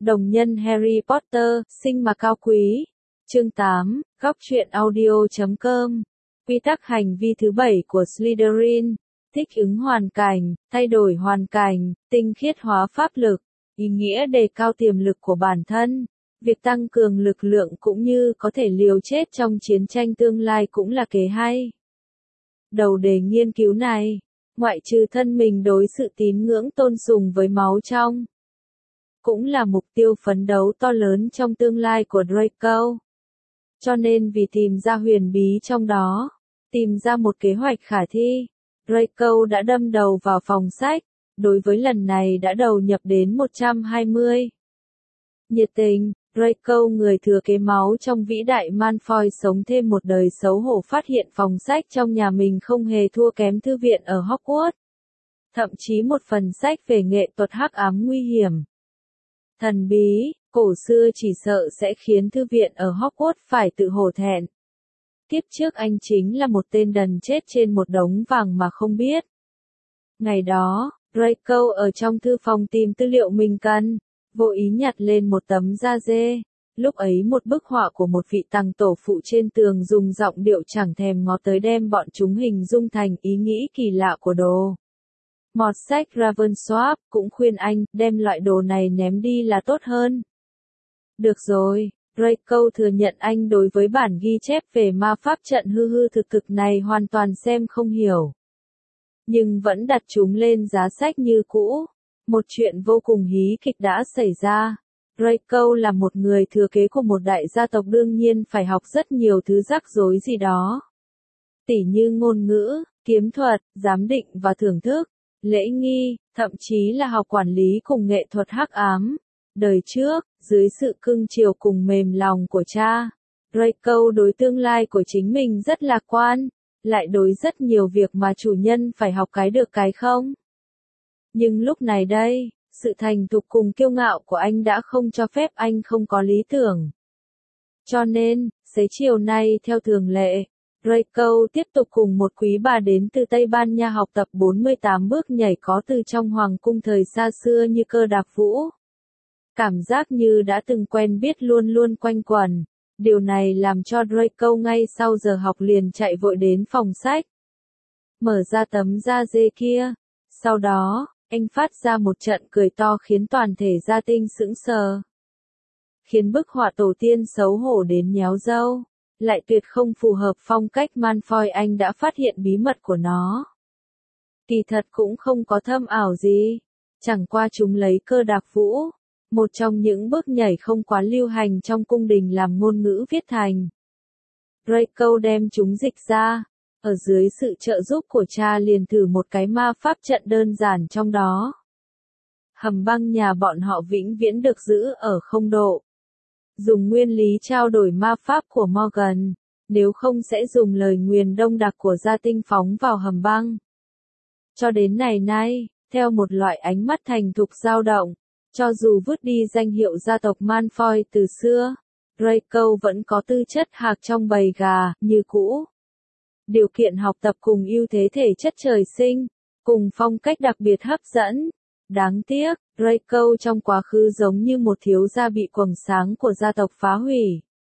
Đồng nhân Harry Potter, sinh mà cao quý. Chương 8, góc truyện audio.com. Quy tắc hành vi thứ 7 của Slytherin. Thích ứng hoàn cảnh, thay đổi hoàn cảnh, tinh khiết hóa pháp lực. Ý nghĩa đề cao tiềm lực của bản thân. Việc tăng cường lực lượng cũng như có thể liều chết trong chiến tranh tương lai cũng là kế hay. Đầu đề nghiên cứu này, ngoại trừ thân mình đối sự tín ngưỡng tôn sùng với máu trong, cũng là mục tiêu phấn đấu to lớn trong tương lai của Draco. Cho nên vì tìm ra huyền bí trong đó, tìm ra một kế hoạch khả thi, Draco đã đâm đầu vào phòng sách, đối với lần này đã đầu nhập đến 120. Nhiệt tình, Draco người thừa kế máu trong vĩ đại Malfoy sống thêm một đời xấu hổ phát hiện phòng sách trong nhà mình không hề thua kém thư viện ở Hogwarts. Thậm chí một phần sách về nghệ thuật hắc ám nguy hiểm, thần bí, cổ xưa chỉ sợ sẽ khiến thư viện ở Hogwarts phải tự hổ thẹn. Kiếp trước anh chính là một tên đần chết trên một đống vàng mà không biết. Ngày đó, Draco ở trong thư phòng tìm tư liệu mình cần, vô ý nhặt lên một tấm da dê. Lúc ấy một bức họa của một vị tăng tổ phụ trên tường dùng giọng điệu chẳng thèm ngó tới đem bọn chúng hình dung thành ý nghĩ kỳ lạ của đồ. Mọt sách Ravensworth cũng khuyên anh đem loại đồ này ném đi là tốt hơn. Được rồi, Draco thừa nhận anh đối với bản ghi chép về ma pháp trận hư hư thực thực này hoàn toàn xem không hiểu. Nhưng vẫn đặt chúng lên giá sách như cũ. Một chuyện vô cùng hí kịch đã xảy ra. Draco là một người thừa kế của một đại gia tộc đương nhiên phải học rất nhiều thứ rắc rối gì đó. Tỉ như ngôn ngữ, kiếm thuật, giám định và thưởng thức, lễ nghi, thậm chí là học quản lý cùng nghệ thuật hắc ám. Đời trước, dưới sự cưng chiều cùng mềm lòng của cha, Draco đối tương lai của chính mình rất lạc quan, lại đối rất nhiều việc mà chủ nhân phải học cái được cái không. Nhưng lúc này đây, sự thành thục cùng kiêu ngạo của anh đã không cho phép anh không có lý tưởng. Cho nên, xế chiều nay theo thường lệ, Draco tiếp tục cùng một quý bà đến từ Tây Ban Nha học tập 48 bước nhảy có từ trong hoàng cung thời xa xưa như cơ đạp vũ. Cảm giác như đã từng quen biết luôn luôn quanh quẩn. Điều này làm cho Draco ngay sau giờ học liền chạy vội đến phòng sách. Mở ra tấm da dê kia. Sau đó, anh phát ra một trận cười to khiến toàn thể gia tinh sững sờ. Khiến bức họa tổ tiên xấu hổ đến nhéo râu. Lại tuyệt không phù hợp phong cách Malfoy, anh đã phát hiện bí mật của nó. Kỳ thật cũng không có thâm ảo gì. Chẳng qua chúng lấy cơ đạp vũ, một trong những bước nhảy không quá lưu hành trong cung đình làm ngôn ngữ viết thành. Draco đem chúng dịch ra, ở dưới sự trợ giúp của cha liền thử một cái ma pháp trận đơn giản trong đó. Hầm băng nhà bọn họ vĩnh viễn được giữ ở 0 độ. Dùng nguyên lý trao đổi ma pháp của Morgan, nếu không sẽ dùng lời nguyền đông đặc của gia tinh phóng vào hầm băng. Cho đến ngày nay, theo một loại ánh mắt thành thục dao động, cho dù vứt đi danh hiệu gia tộc Malfoy từ xưa, Draco vẫn có tư chất hạc trong bầy gà, như cũ. Điều kiện học tập cùng ưu thế thể chất trời sinh, cùng phong cách đặc biệt hấp dẫn. Đáng tiếc, Draco trong quá khứ giống như một thiếu gia bị quầng sáng của gia tộc phá hủy.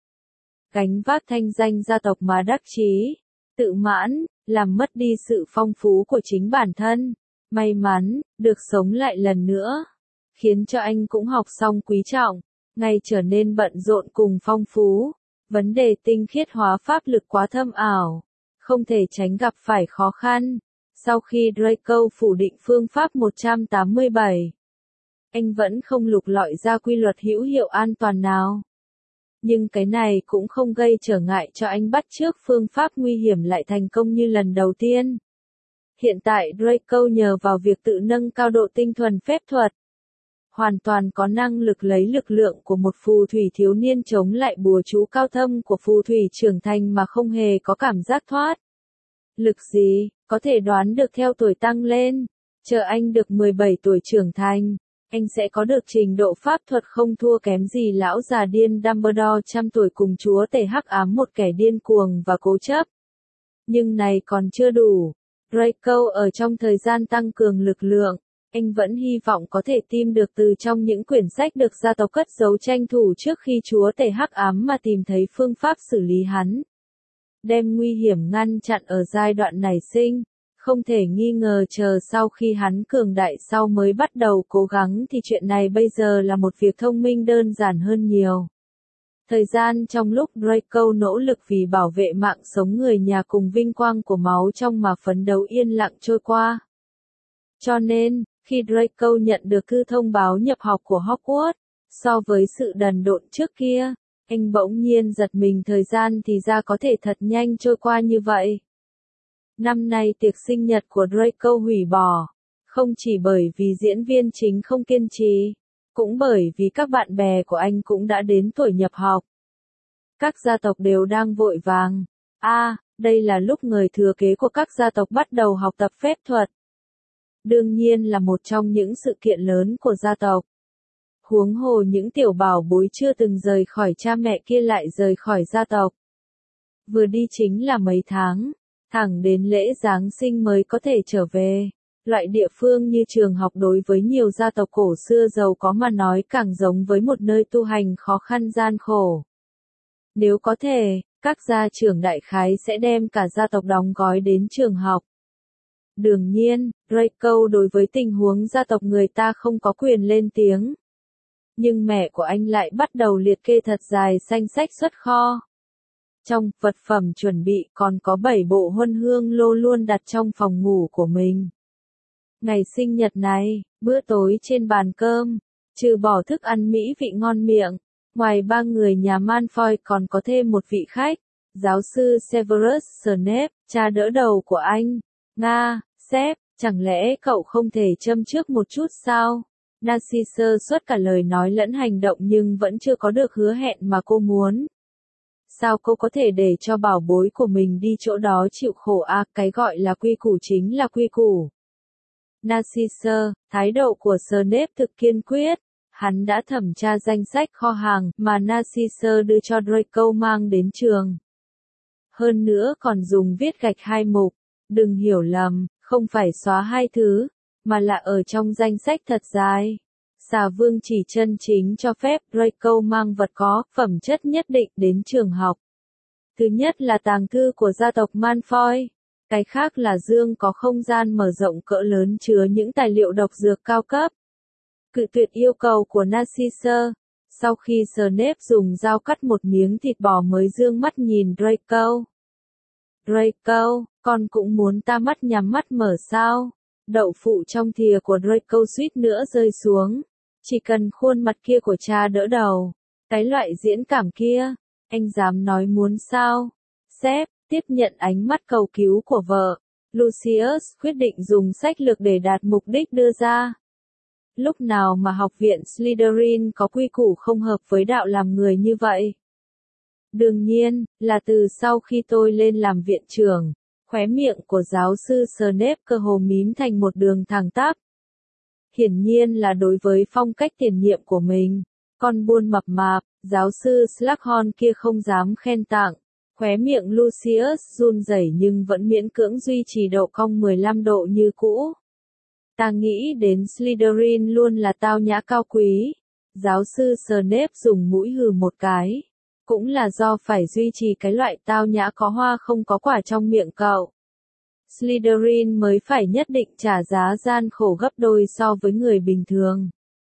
Gánh vác thanh danh gia tộc mà đắc chí, tự mãn, làm mất đi sự phong phú của chính bản thân. May mắn, được sống lại lần nữa, khiến cho anh cũng học xong quý trọng, ngày trở nên bận rộn cùng phong phú. Vấn đề tinh khiết hóa pháp lực quá thâm ảo, không thể tránh gặp phải khó khăn. Sau khi Draco phủ định phương pháp 187, anh vẫn không lục lọi ra quy luật hữu hiệu an toàn nào. Nhưng cái này cũng không gây trở ngại cho anh bắt chước phương pháp nguy hiểm lại thành công như lần đầu tiên. Hiện tại Draco nhờ vào việc tự nâng cao độ tinh thuần phép thuật, hoàn toàn có năng lực lấy lực lượng của một phù thủy thiếu niên chống lại bùa chú cao thâm của phù thủy trưởng thành mà không hề có cảm giác thoát. Lực gì, có thể đoán được theo tuổi tăng lên. Chờ anh được 17 tuổi trưởng thành, anh sẽ có được trình độ pháp thuật không thua kém gì lão già điên Dumbledore 100 tuổi cùng chúa tể hắc ám một kẻ điên cuồng và cố chấp. Nhưng này còn chưa đủ. Draco ở trong thời gian tăng cường lực lượng, Anh vẫn hy vọng có thể tìm được từ trong những quyển sách được gia tộc cất giấu tranh thủ trước khi chúa tể hắc ám mà tìm thấy phương pháp xử lý hắn. Đem nguy hiểm ngăn chặn ở giai đoạn nảy sinh. Không thể nghi ngờ chờ sau khi hắn cường đại sau mới bắt đầu cố gắng thì chuyện này bây giờ là một việc thông minh đơn giản hơn nhiều. Thời gian trong lúc Draco nỗ lực vì bảo vệ mạng sống người nhà cùng vinh quang của máu trong mà phấn đấu yên lặng trôi qua. Cho nên, khi Draco nhận được thư thông báo nhập học của Hogwarts, so với sự đần độn trước kia, anh bỗng nhiên giật mình thời gian thì ra có thể thật nhanh trôi qua như vậy. Năm nay tiệc sinh nhật của Draco hủy bỏ, không chỉ bởi vì diễn viên chính không kiên trì, cũng bởi vì các bạn bè của anh cũng đã đến tuổi nhập học. Các gia tộc đều đang vội vàng. Đây là lúc người thừa kế của các gia tộc bắt đầu học tập phép thuật. Đương nhiên là một trong những sự kiện lớn của gia tộc. Huống hồ những tiểu bảo bối chưa từng rời khỏi cha mẹ kia lại rời khỏi gia tộc. Vừa đi chính là mấy tháng, thẳng đến lễ Giáng sinh mới có thể trở về. Loại địa phương như trường học đối với nhiều gia tộc cổ xưa giàu có mà nói càng giống với một nơi tu hành khó khăn gian khổ. Nếu có thể, các gia trưởng đại khái sẽ đem cả gia tộc đóng gói đến trường học. Đương nhiên, Draco đối với tình huống gia tộc người ta không có quyền lên tiếng. Nhưng mẹ của anh lại bắt đầu liệt kê thật dài danh sách xuất kho. Trong vật phẩm chuẩn bị còn có 7 bộ huân hương lô luôn đặt trong phòng ngủ của mình. Ngày sinh nhật này, bữa tối trên bàn cơm, trừ bỏ thức ăn mỹ vị ngon miệng, ngoài 3 người nhà Malfoy còn có thêm một vị khách, giáo sư Severus Snape, cha đỡ đầu của anh. Sếp, chẳng lẽ cậu không thể châm trước một chút sao? Narcissa suốt cả lời nói lẫn hành động nhưng vẫn chưa có được hứa hẹn mà cô muốn. Sao cô có thể để cho bảo bối của mình đi chỗ đó chịu khổ cái gọi là quy củ chính là quy củ. Narcissa, thái độ của Snape thực kiên quyết. Hắn đã thẩm tra danh sách kho hàng mà Narcissa đưa cho Draco mang đến trường. Hơn nữa còn dùng viết gạch 2 mục. Đừng hiểu lầm, không phải xóa 2 thứ, mà là ở trong danh sách thật dài. Xà Vương chỉ chân chính cho phép Draco mang vật có phẩm chất nhất định đến trường học. Thứ nhất là tàng thư của gia tộc Malfoy. Cái khác là dương có không gian mở rộng cỡ lớn chứa những tài liệu độc dược cao cấp. Cự tuyệt yêu cầu của Narcissa. Sau khi Snape dùng dao cắt một miếng thịt bò mới dương mắt nhìn Draco. Draco, con cũng muốn ta mắt nhắm mắt mở sao? Đậu phụ trong thìa của Draco suýt nữa rơi xuống. Chỉ cần khuôn mặt kia của cha đỡ đầu. Cái loại diễn cảm kia, anh dám nói muốn sao? Sếp, tiếp nhận ánh mắt cầu cứu của vợ. Lucius quyết định dùng sách lược để đạt mục đích đưa ra. Lúc nào mà học viện Slytherin có quy củ không hợp với đạo làm người như vậy? Đương nhiên, là từ sau khi tôi lên làm viện trưởng, khóe miệng của giáo sư Snape cơ hồ mím thành một đường thẳng tắp. Hiển nhiên là đối với phong cách tiền nhiệm của mình, con buôn mập mạp, giáo sư Slughorn kia không dám khen tặng. Khóe miệng Lucius run rẩy nhưng vẫn miễn cưỡng duy trì độ cong 15 độ như cũ. Ta nghĩ đến Slytherin luôn là tao nhã cao quý. Giáo sư Snape dùng mũi hừ một cái. Cũng là do phải duy trì cái loại tao nhã có hoa không có quả trong miệng cậu. Slytherin mới phải nhất định trả giá gian khổ gấp đôi so với người bình thường.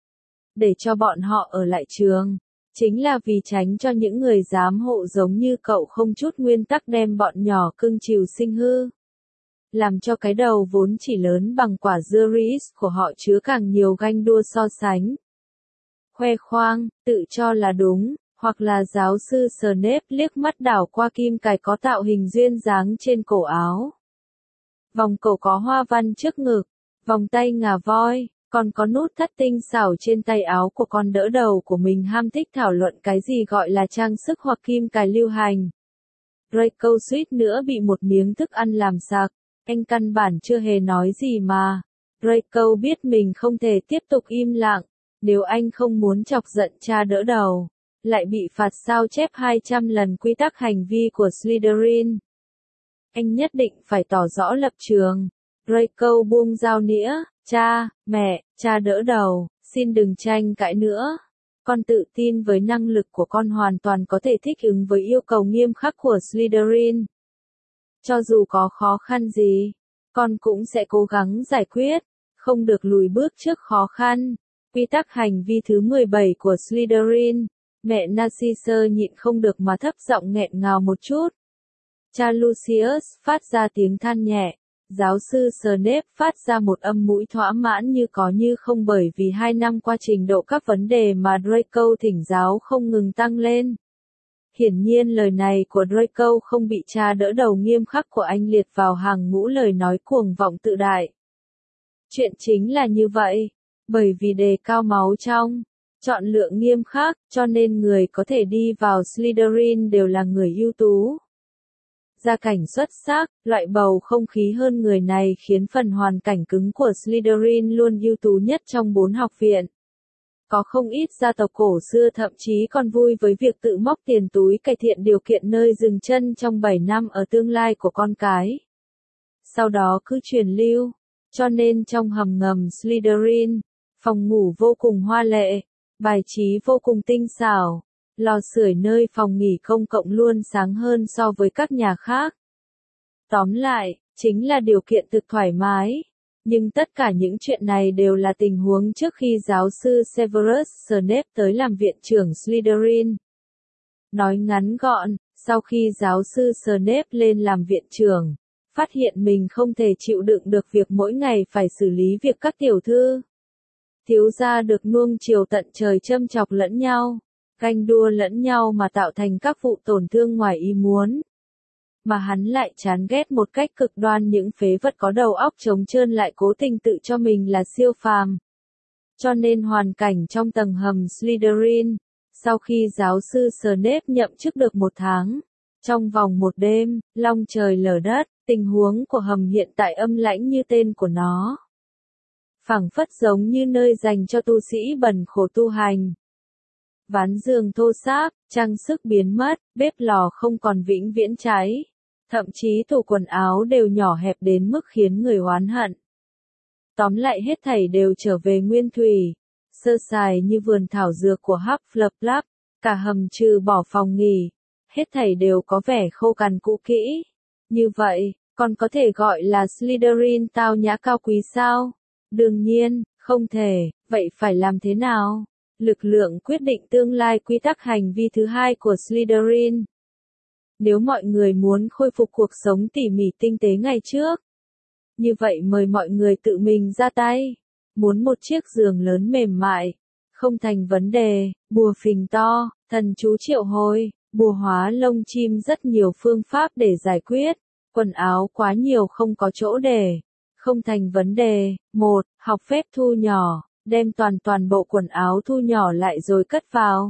Để cho bọn họ ở lại trường. Chính là vì tránh cho những người giám hộ giống như cậu không chút nguyên tắc đem bọn nhỏ cưng chiều sinh hư. Làm cho cái đầu vốn chỉ lớn bằng quả dưa ris của họ chứa càng nhiều ganh đua so sánh. Khoe khoang, tự cho là đúng, hoặc là giáo sư Snape liếc mắt đảo qua kim cài có tạo hình duyên dáng trên cổ áo. Vòng cổ có hoa văn trước ngực, vòng tay ngà voi. Còn có nút thắt tinh xảo trên tay áo của con đỡ đầu của mình ham thích thảo luận cái gì gọi là trang sức hoặc kim cài lưu hành. Draco suýt nữa bị một miếng thức ăn làm sặc, anh căn bản chưa hề nói gì mà. Draco biết mình không thể tiếp tục im lặng, nếu anh không muốn chọc giận cha đỡ đầu, lại bị phạt sao chép 200 lần quy tắc hành vi của Slytherin. Anh nhất định phải tỏ rõ lập trường. Draco buông dao nĩa, Cha, mẹ, cha đỡ đầu, xin đừng tranh cãi nữa. Con tự tin với năng lực của con hoàn toàn có thể thích ứng với yêu cầu nghiêm khắc của Slytherin. Cho dù có khó khăn gì, con cũng sẽ cố gắng giải quyết, không được lùi bước trước khó khăn. Quy tắc hành vi thứ 17 của Slytherin. Mẹ Narcissa nhịn không được mà thấp giọng nghẹn ngào một chút. Cha Lucius phát ra tiếng than nhẹ. Giáo sư Snape phát ra một âm mũi thỏa mãn như có như không, bởi vì 2 năm qua trình độ các vấn đề mà Draco thỉnh giáo không ngừng tăng lên. Hiển nhiên lời này của Draco không bị cha đỡ đầu nghiêm khắc của anh liệt vào hàng ngũ lời nói cuồng vọng tự đại. Chuyện chính là như vậy, bởi vì đề cao máu trong, chọn lựa nghiêm khắc, cho nên người có thể đi vào Slytherin đều là người ưu tú. Gia cảnh xuất sắc, loại bầu không khí hơn người này khiến phần hoàn cảnh cứng của Slytherin luôn ưu tú nhất trong 4 học viện. Có không ít gia tộc cổ xưa thậm chí còn vui với việc tự móc tiền túi cải thiện điều kiện nơi dừng chân trong 7 năm ở tương lai của con cái. Sau đó cứ truyền lưu, cho nên trong hầm ngầm Slytherin, phòng ngủ vô cùng hoa lệ, bài trí vô cùng tinh xảo. Lò sưởi nơi phòng nghỉ công cộng luôn sáng hơn so với các nhà khác. Tóm lại, chính là điều kiện thực thoải mái. Nhưng tất cả những chuyện này đều là tình huống trước khi giáo sư Severus Snape tới làm viện trưởng Slytherin. Nói ngắn gọn, sau khi giáo sư Snape lên làm viện trưởng, phát hiện mình không thể chịu đựng được việc mỗi ngày phải xử lý việc các tiểu thư. Thiếu gia được nuông chiều tận trời châm chọc lẫn nhau, ganh đua lẫn nhau mà tạo thành các vụ tổn thương ngoài ý muốn. Mà hắn lại chán ghét một cách cực đoan những phế vật có đầu óc trống trơn lại cố tình tự cho mình là siêu phàm. Cho nên hoàn cảnh trong tầng hầm Slytherin, sau khi giáo sư Snape nhậm chức được 1 tháng, trong vòng 1 đêm, long trời lở đất, tình huống của hầm hiện tại âm lãnh như tên của nó. Phảng phất giống như nơi dành cho tu sĩ bần khổ tu hành. Ván giường thô ráp, trang sức biến mất, bếp lò không còn vĩnh viễn cháy. Thậm chí tủ quần áo đều nhỏ hẹp đến mức khiến người oán hận. Tóm lại hết thảy đều trở về nguyên thủy, sơ sài như vườn thảo dược của Hufflepuff, cả hầm trừ bỏ phòng nghỉ, hết thảy đều có vẻ khô cằn cũ kỹ. Như vậy, còn có thể gọi là Slytherin tao nhã cao quý sao? Đương nhiên, không thể, vậy phải làm thế nào? Lực lượng quyết định tương lai. Quy tắc hành vi thứ 2 của Slytherin. Nếu mọi người muốn khôi phục cuộc sống tỉ mỉ tinh tế ngày trước, như vậy mời mọi người tự mình ra tay. Muốn một chiếc giường lớn mềm mại, không thành vấn đề. Bùa phình to, thần chú triệu hồi, bùa hóa lông chim, rất nhiều phương pháp để giải quyết. Quần áo quá nhiều không có chỗ để, không thành vấn đề. 1. Học phép thu nhỏ, đem toàn bộ quần áo thu nhỏ lại rồi cất vào.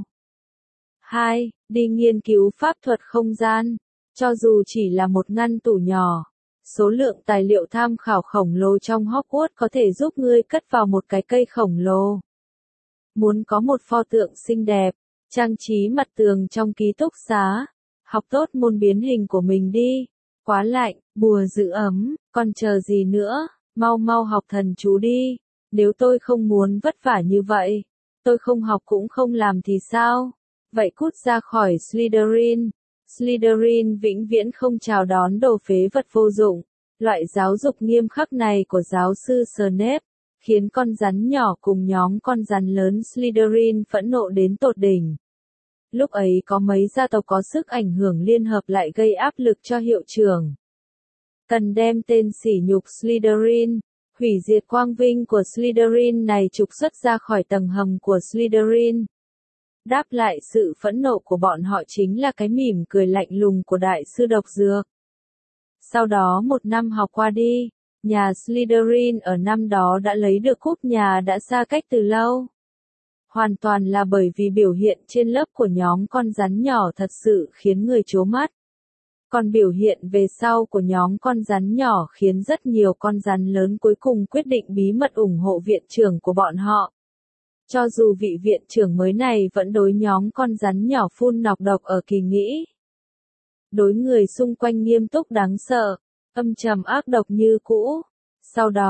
2. Đi nghiên cứu pháp thuật không gian, cho dù chỉ là một ngăn tủ nhỏ. Số lượng tài liệu tham khảo khổng lồ trong Hogwarts có thể giúp ngươi cất vào một cái cây khổng lồ. Muốn có một pho tượng xinh đẹp, trang trí mặt tường trong ký túc xá. Học tốt môn biến hình của mình đi. Quá lạnh, bùa giữ ấm, còn chờ gì nữa, mau học thần chú đi. Nếu tôi không muốn vất vả như vậy, tôi không học cũng không làm thì sao? Vậy cút ra khỏi Slytherin. Slytherin vĩnh viễn không chào đón đồ phế vật vô dụng. Loại giáo dục nghiêm khắc này của giáo sư Snape khiến con rắn nhỏ cùng nhóm con rắn lớn Slytherin phẫn nộ đến tột đỉnh. Lúc ấy có mấy gia tộc có sức ảnh hưởng liên hợp lại gây áp lực cho hiệu trưởng. Cần đem tên sỉ nhục Slytherin, hủy diệt quang vinh của Slytherin này trục xuất ra khỏi tầng hầm của Slytherin. Đáp lại sự phẫn nộ của bọn họ chính là cái mỉm cười lạnh lùng của đại sư độc dược. Sau đó 1 năm học qua đi, nhà Slytherin ở năm đó đã lấy được cúp nhà đã xa cách từ lâu. Hoàn toàn là bởi vì biểu hiện trên lớp của nhóm con rắn nhỏ thật sự khiến người trố mắt. Còn biểu hiện về sau của nhóm con rắn nhỏ khiến rất nhiều con rắn lớn cuối cùng quyết định bí mật ủng hộ viện trưởng của bọn họ. Cho dù vị viện trưởng mới này vẫn đối nhóm con rắn nhỏ phun nọc độc ở kỳ nghỉ. Đối người xung quanh nghiêm túc đáng sợ, âm trầm ác độc như cũ. Sau đó,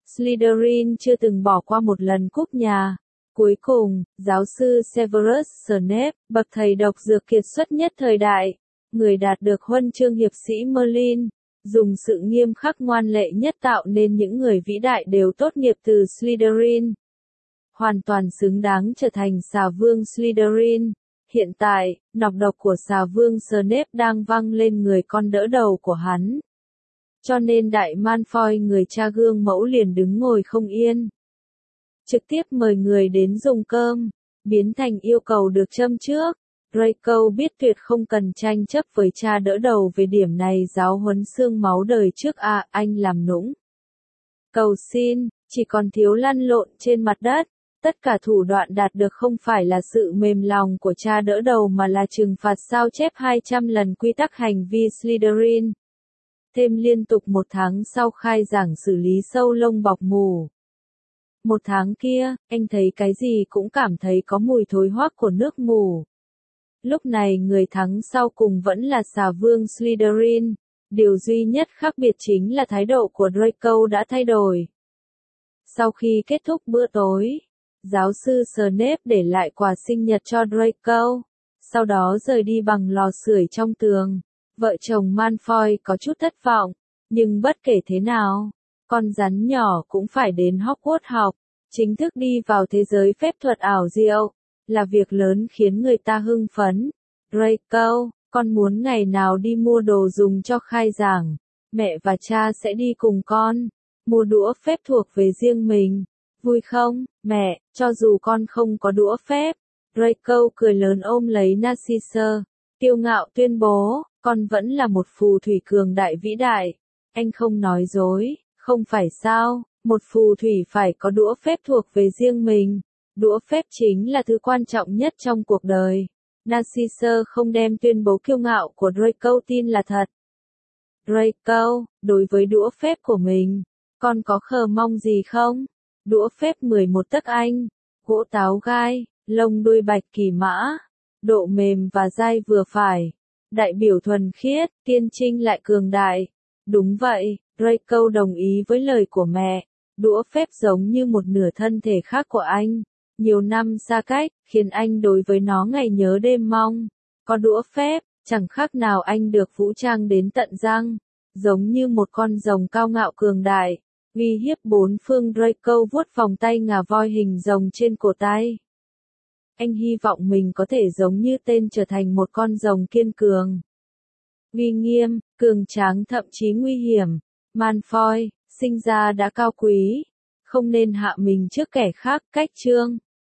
Slytherin chưa từng bỏ qua một lần cúp nhà. Cuối cùng, giáo sư Severus Snape, bậc thầy độc dược kiệt xuất nhất thời đại, người đạt được huân chương hiệp sĩ Merlin, dùng sự nghiêm khắc ngoan lệ nhất tạo nên những người vĩ đại đều tốt nghiệp từ Slytherin. Hoàn toàn xứng đáng trở thành xà vương Slytherin. Hiện tại, nọc độc của xà vương Snape đang văng lên người con đỡ đầu của hắn. Cho nên đại Malfoy người cha gương mẫu liền đứng ngồi không yên. Trực tiếp mời người đến dùng cơm, biến thành yêu cầu được châm trước. Draco biết tuyệt không cần tranh chấp với cha đỡ đầu về điểm này, giáo huấn xương máu đời trước à, anh làm nũng. Cầu xin, chỉ còn thiếu lăn lộn trên mặt đất. Tất cả thủ đoạn đạt được không phải là sự mềm lòng của cha đỡ đầu mà là trừng phạt sao chép 200 lần quy tắc hành vi Slytherin. Thêm liên tục 1 tháng sau khai giảng xử lý sâu lông bọc mù. 1 tháng kia, anh thấy cái gì cũng cảm thấy có mùi thối hoắc của nước mù. Lúc này người thắng sau cùng vẫn là xà vương Slytherin. Điều duy nhất khác biệt chính là thái độ của Draco đã thay đổi. Sau khi kết thúc bữa tối, giáo sư Snape để lại quà sinh nhật cho Draco, sau đó rời đi bằng lò sưởi trong tường. Vợ chồng Malfoy có chút thất vọng, nhưng bất kể thế nào, con rắn nhỏ cũng phải đến Hogwarts học, chính thức đi vào thế giới phép thuật ảo diệu, là việc lớn khiến người ta hưng phấn. Draco, con muốn ngày nào đi mua đồ dùng cho khai giảng, mẹ và cha sẽ đi cùng con, mua đũa phép thuộc về riêng mình. Vui không, mẹ, cho dù con không có đũa phép. Draco cười lớn ôm lấy Narcissa, kiêu ngạo tuyên bố, con vẫn là một phù thủy cường đại vĩ đại. Anh không nói dối, không phải sao, một phù thủy phải có đũa phép thuộc về riêng mình. Đũa phép chính là thứ quan trọng nhất trong cuộc đời. Narcissa không đem tuyên bố kiêu ngạo của Draco tin là thật. Draco, đối với đũa phép của mình, con có khờ mong gì không? Đũa phép 11 tấc anh, gỗ táo gai, lông đuôi bạch kỳ mã, độ mềm và dai vừa phải, đại biểu thuần khiết, tiên trinh lại cường đại. Đúng vậy, Draco đồng ý với lời của mẹ, đũa phép giống như một nửa thân thể khác của anh. Nhiều năm xa cách, khiến anh đối với nó ngày nhớ đêm mong. Có đũa phép, chẳng khác nào anh được vũ trang đến tận răng, giống như một con rồng cao ngạo cường đại. Uy hiếp bốn phương. Draco vuốt vòng tay ngà voi hình rồng trên cổ tay. Anh hy vọng mình có thể giống như tên trở thành một con rồng kiên cường, uy nghiêm, cường tráng thậm chí nguy hiểm. Malfoy, sinh ra đã cao quý, không nên hạ mình trước kẻ khác. Cách chương